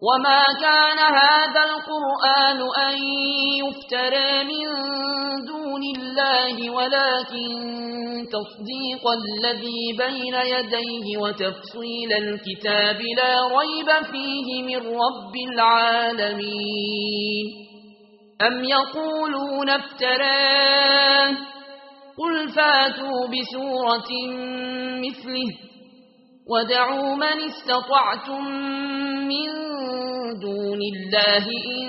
وما كان هذا القرآن أن يفترى من دون الله ولكن تصديق الذي بين يديه وتفصيل الكتاب لا ريب فيه من رب العالمين. أم يقولون افتراه قل فاتوا بسورة مثله ودعوا من استطعتم من دون الله إن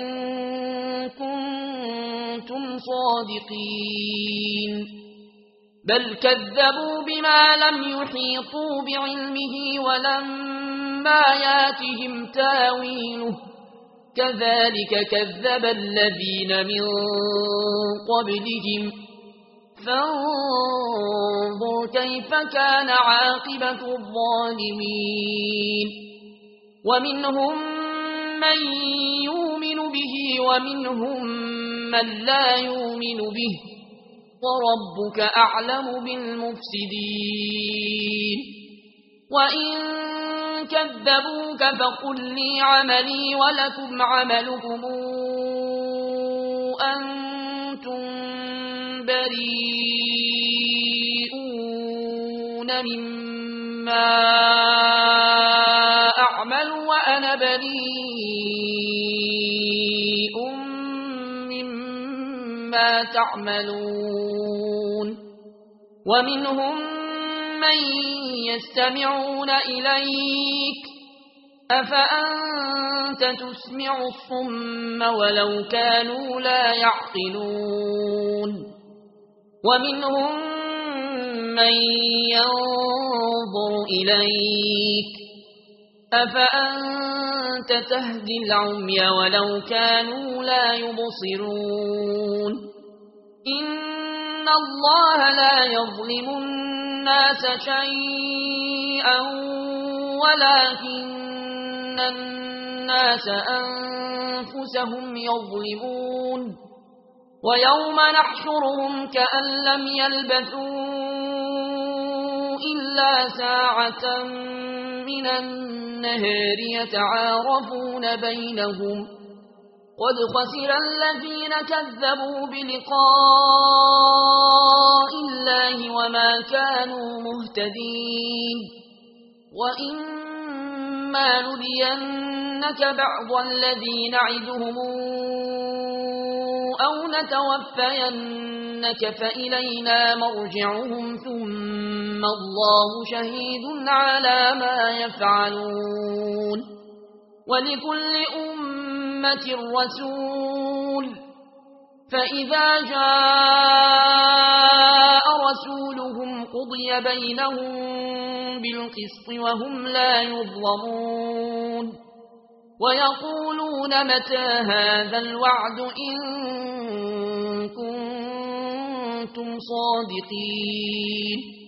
كنتم صادقين. بل كذبوا بما لم يحيطوا بعلمه ولما ياتهم تاويله كذلك كذب الذين من قبلهم فانظر كيف كان عاقبة الظالمين. ومنهم من يؤمن به ومنهم من لا يؤمن به وربك أعلم بالمفسدين. وإن كذبوك فقل لي عملي ولكم عملكم أنتم بريئون مما أعمل وأنا بريء مما تعملون. ومنهم من يستمعون إليك أفأنت تسمع الصم ولو كانوا لا يعقلون. ومنهم من ينظر إليك أفأنت تهدي العمي ولو كانوا لا يبصرون. إن الله لا يظلم الناس شيئا ولكن الناس أنفسهم يظلمون. ويوم نحشرهم كأن لم يلبثوا إلا ساعة من النهار يتعارفون بينهم قد خسر الذين كذبوا بلقاء الله وما كانوا مهتدين. وإما نرينك بعض الذي نعدهم أو نتوفينك فإلينا مرجعهم ثم الله شهيد على ما يفعلون. ولكل أمة رسول فإذا جاء رسولهم قضي بينهم بالقسط وهم لا يظلمون. ويقولون متى هذا الوعد إن كنتم صادقين.